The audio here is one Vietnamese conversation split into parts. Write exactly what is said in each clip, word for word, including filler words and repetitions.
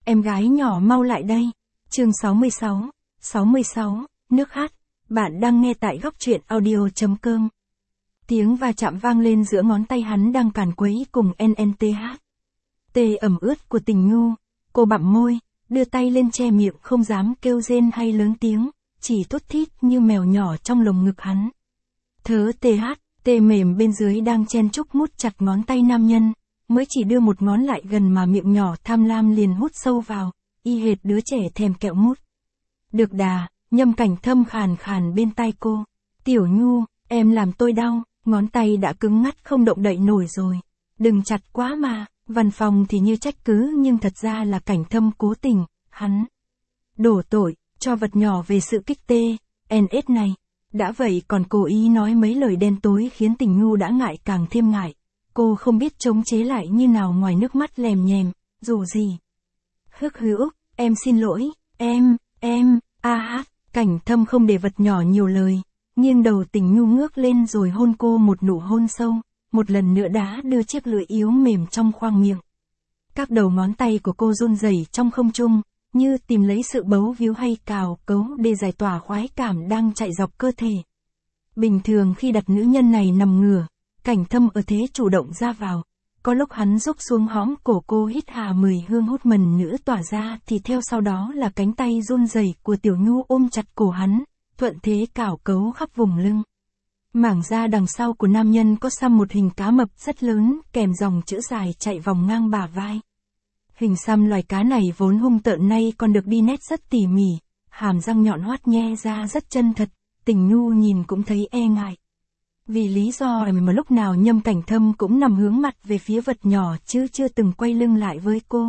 Em gái nhỏ mau lại đây. Chương sáu mươi sáu, sáu mươi sáu, nước hát. Bạn đang nghe tại góc truyện audio.com. Tiếng va chạm vang lên giữa ngón tay hắn đang càn quấy cùng en en tê hát. Tê ẩm ướt của tình ngu. Cô bặm môi, đưa tay lên che miệng không dám kêu rên hay lớn tiếng, chỉ thút thít như mèo nhỏ trong lồng ngực hắn. Thớ tê hát, tê mềm bên dưới đang chen chúc mút chặt ngón tay nam nhân, mới chỉ đưa một ngón lại gần mà miệng nhỏ tham lam liền hút sâu vào, y hệt đứa trẻ thèm kẹo mút. Được đà, Nhâm Cảnh Thâm khàn khàn bên tai cô. Tiểu Nhu, em làm tôi đau, ngón tay đã cứng ngắt không động đậy nổi rồi. Đừng chặt quá mà, văn phòng thì như trách cứ nhưng thật ra là Cảnh Thâm cố tình, hắn đổ tội, cho vật nhỏ về sự kích tê, en ét này. Đã vậy còn cố ý nói mấy lời đen tối khiến tình ngu đã ngại càng thêm ngại. Cô không biết chống chế lại như nào ngoài nước mắt lèm nhèm, dù gì. Hức hữu, em xin lỗi, em, em, a hát, Cảnh Thâm không để vật nhỏ nhiều lời, nghiêng đầu tình nhu ngước lên rồi hôn cô một nụ hôn sâu, một lần nữa đá đưa chiếc lưỡi yếu mềm trong khoang miệng. Các đầu ngón tay của cô run rẩy trong không trung, như tìm lấy sự bấu víu hay cào cấu để giải tỏa khoái cảm đang chạy dọc cơ thể. Bình thường khi đặt nữ nhân này nằm ngửa, Cảnh Thâm ở thế chủ động ra vào, có lúc hắn rúc xuống hõm cổ cô hít hà mùi hương hút mần nữa tỏa ra thì theo sau đó là cánh tay run rẩy của Tiểu Nhu ôm chặt cổ hắn, thuận thế cào cấu khắp vùng lưng. Mảng da đằng sau của nam nhân có xăm một hình cá mập rất lớn kèm dòng chữ dài chạy vòng ngang bả vai. Hình xăm loài cá này vốn hung tợn nay còn được đi nét rất tỉ mỉ, hàm răng nhọn hoắt nhe ra rất chân thật, Tình Nhu nhìn cũng thấy e ngại. Vì lý do mà lúc nào Nhâm Cảnh Thâm cũng nằm hướng mặt về phía vật nhỏ chứ chưa từng quay lưng lại với cô.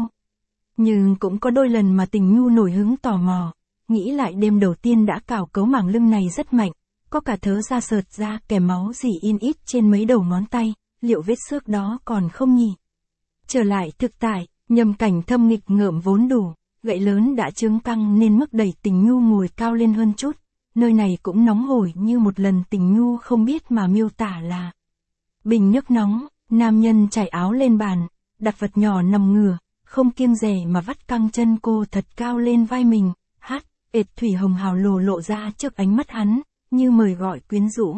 Nhưng cũng có đôi lần mà Tình Nhu nổi hứng tò mò, nghĩ lại đêm đầu tiên đã cào cấu mảng lưng này rất mạnh, có cả thớ da sợt ra kèm máu dỉ in ít trên mấy đầu ngón tay, liệu vết xước đó còn không nhỉ? Trở lại thực tại, Nhâm Cảnh Thâm nghịch ngợm vốn đủ, gậy lớn đã chướng căng nên mức đẩy Tình Nhu ngồi cao lên hơn chút. Nơi này cũng nóng hổi như một lần Tình Nhu không biết mà miêu tả là. Bình nước nóng, nam nhân trải áo lên bàn, đặt vật nhỏ nằm ngửa, không kiêng dè mà vắt căng chân cô thật cao lên vai mình, hát, ệt thủy hồng hào lồ lộ ra trước ánh mắt hắn, như mời gọi quyến rũ.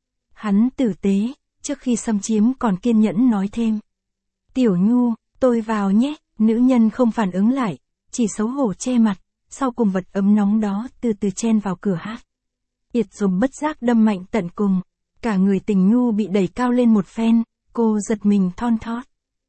Hắn tử tế, trước khi xâm chiếm còn kiên nhẫn nói thêm. Tiểu Nhu, tôi vào nhé, nữ nhân không phản ứng lại, chỉ xấu hổ che mặt, sau cùng vật ấm nóng đó từ từ chen vào cửa hát. Yệt dùm bất giác đâm mạnh tận cùng, cả người Tình Nhu bị đẩy cao lên một phen, cô giật mình thon thót.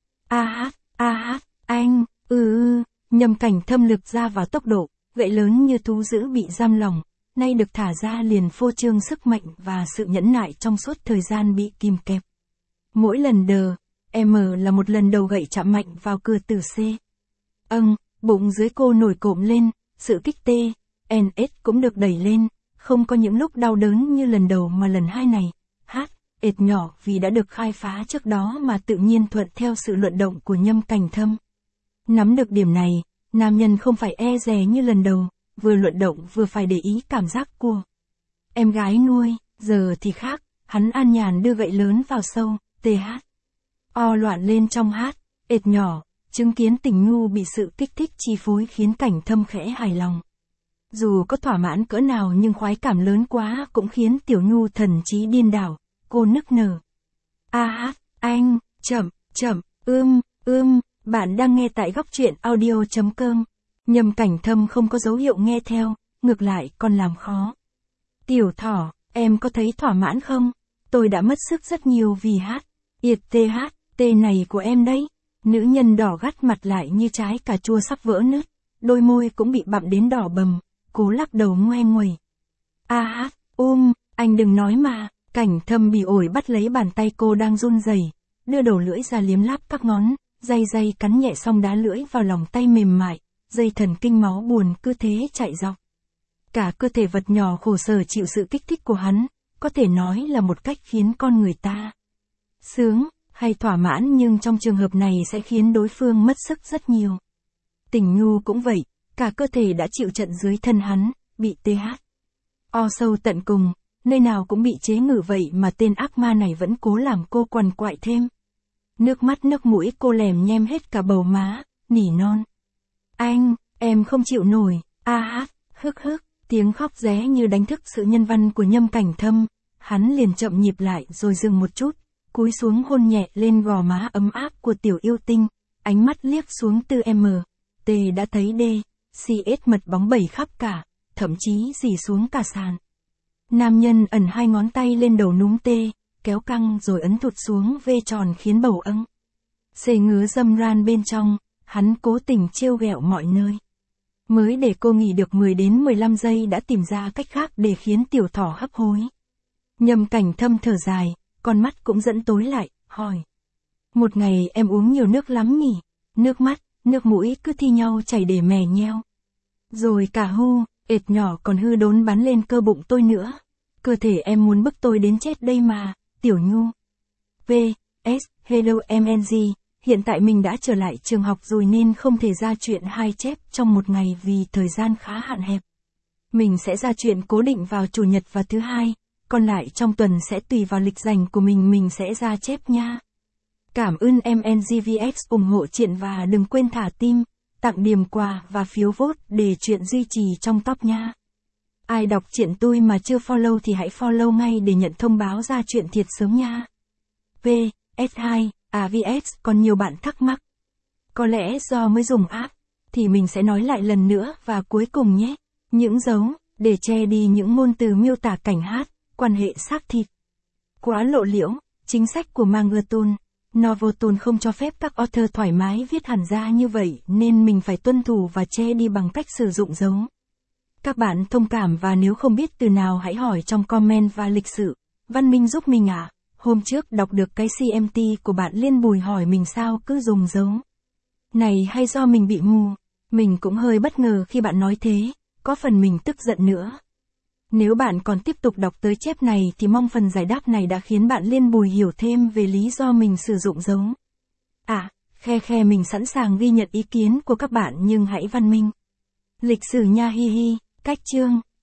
A hát, a hát, anh, ừ ừ, Nhâm Cảnh Thâm lực ra vào tốc độ, gậy lớn như thú dữ bị giam lỏng, nay được thả ra liền phô trương sức mạnh và sự nhẫn nại trong suốt thời gian bị kìm kẹp. Mỗi lần đờ, M là một lần đầu gậy chạm mạnh vào cửa tử C. Âng, bụng dưới cô nổi cộm lên, sự kích tê, en ét cũng được đẩy lên, không có những lúc đau đớn như lần đầu mà lần hai này, hát, ệt nhỏ vì đã được khai phá trước đó mà tự nhiên thuận theo sự luận động của Nhâm Cảnh Thâm. Nắm được điểm này, nam nhân không phải e dè như lần đầu, vừa luận động vừa phải để ý cảm giác của em gái nuôi, giờ thì khác, hắn an nhàn đưa gậy lớn vào sâu, tê hát. O loạn lên trong hát, ệt nhỏ, chứng kiến Tình Nhu bị sự kích thích chi phối khiến Cảnh Thâm khẽ hài lòng. Dù có thỏa mãn cỡ nào nhưng khoái cảm lớn quá cũng khiến Tiểu Nhu thần trí điên đảo, cô nức nở. A hát, anh, chậm, chậm, ưm, ưm, bạn đang nghe tại góc truyện audio.com. Nhâm Cảnh Thâm không có dấu hiệu nghe theo, ngược lại còn làm khó. Tiểu thỏ, em có thấy thỏa mãn không? Tôi đã mất sức rất nhiều vì hát. Yệt tê hát, tê này của em đấy. Nữ nhân đỏ gắt mặt lại như trái cà chua sắp vỡ nứt, đôi môi cũng bị bặm đến đỏ bầm, cố lắc đầu ngoe nguẩy. A hát, um, anh đừng nói mà, Cảnh Thâm bỉ ổi bắt lấy bàn tay cô đang run rẩy, đưa đầu lưỡi ra liếm láp các ngón, day day cắn nhẹ xong đá lưỡi vào lòng tay mềm mại, dây thần kinh máu buồn cứ thế chạy dọc. Cả cơ thể vật nhỏ khổ sở chịu sự kích thích của hắn, có thể nói là một cách khiến con người ta sướng, hay thỏa mãn nhưng trong trường hợp này sẽ khiến đối phương mất sức rất nhiều. Tình Nhu cũng vậy, cả cơ thể đã chịu trận dưới thân hắn, bị tê hát. O sâu tận cùng, nơi nào cũng bị chế ngự vậy mà tên ác ma này vẫn cố làm cô quằn quại thêm. Nước mắt nước mũi cô lèm nhem hết cả bầu má, nỉ non. Anh, em không chịu nổi, a hát, hức hức, tiếng khóc ré như đánh thức sự nhân văn của Nhâm Cảnh Thâm, hắn liền chậm nhịp lại rồi dừng một chút, cúi xuống hôn nhẹ lên gò má ấm áp của tiểu yêu tinh, ánh mắt liếc xuống từ em, T đã thấy D, xê ét mật bóng bẩy khắp cả, thậm chí rỉ xuống cả sàn. Nam nhân ẩn hai ngón tay lên đầu núm T, kéo căng rồi ấn thụt xuống V tròn khiến bầu âng. Xê ngứa dâm ran bên trong, hắn cố tình trêu ghẹo mọi nơi. Mới để cô nghỉ được mười đến mười lăm giây đã tìm ra cách khác để khiến tiểu thỏ hấp hối. Nhâm Cảnh Thâm thở dài, con mắt cũng dẫn tối lại, hỏi. Một ngày em uống nhiều nước lắm nhỉ? Nước mắt, nước mũi cứ thi nhau chảy để mè nheo. Rồi cả hu, ệt nhỏ còn hư đốn bắn lên cơ bụng tôi nữa. Cơ thể em muốn bức tôi đến chết đây mà, tiểu nhu. V, S, hello em en giê, hiện tại mình đã trở lại trường học rồi nên không thể ra chuyện hai chép trong một ngày vì thời gian khá hạn hẹp. Mình sẽ ra chuyện cố định vào chủ nhật và thứ hai, còn lại trong tuần sẽ tùy vào lịch rảnh của mình mình sẽ ra chép nha. Cảm ơn em en giê vê ích ủng hộ chuyện và đừng quên thả tim, tặng điểm quà và phiếu vote để chuyện duy trì trong top nha. Ai đọc chuyện tôi mà chưa follow thì hãy follow ngay để nhận thông báo ra chuyện thiệt sớm nha. V, S hai, à vê ét còn nhiều bạn thắc mắc. Có lẽ do mới dùng app, thì mình sẽ nói lại lần nữa và cuối cùng nhé. Những dấu, để che đi những ngôn từ miêu tả cảnh hát, quan hệ xác thịt. Quá lộ liễu, chính sách của Mangerton. Novoton không cho phép các author thoải mái viết hẳn ra như vậy nên mình phải tuân thủ và che đi bằng cách sử dụng dấu. Các bạn thông cảm và nếu không biết từ nào hãy hỏi trong comment và lịch sử. Văn Minh giúp mình à, hôm trước đọc được cái xê em tê của bạn Liên Bùi hỏi mình sao cứ dùng dấu. Này hay do mình bị mù, mình cũng hơi bất ngờ khi bạn nói thế, có phần mình tức giận nữa. Nếu bạn còn tiếp tục đọc tới chép này thì mong phần giải đáp này đã khiến bạn Liên Bùi hiểu thêm về lý do mình sử dụng dấu. À, khe khe mình sẵn sàng ghi nhận ý kiến của các bạn nhưng hãy văn minh. Lịch sử nha hi hi, cách chương.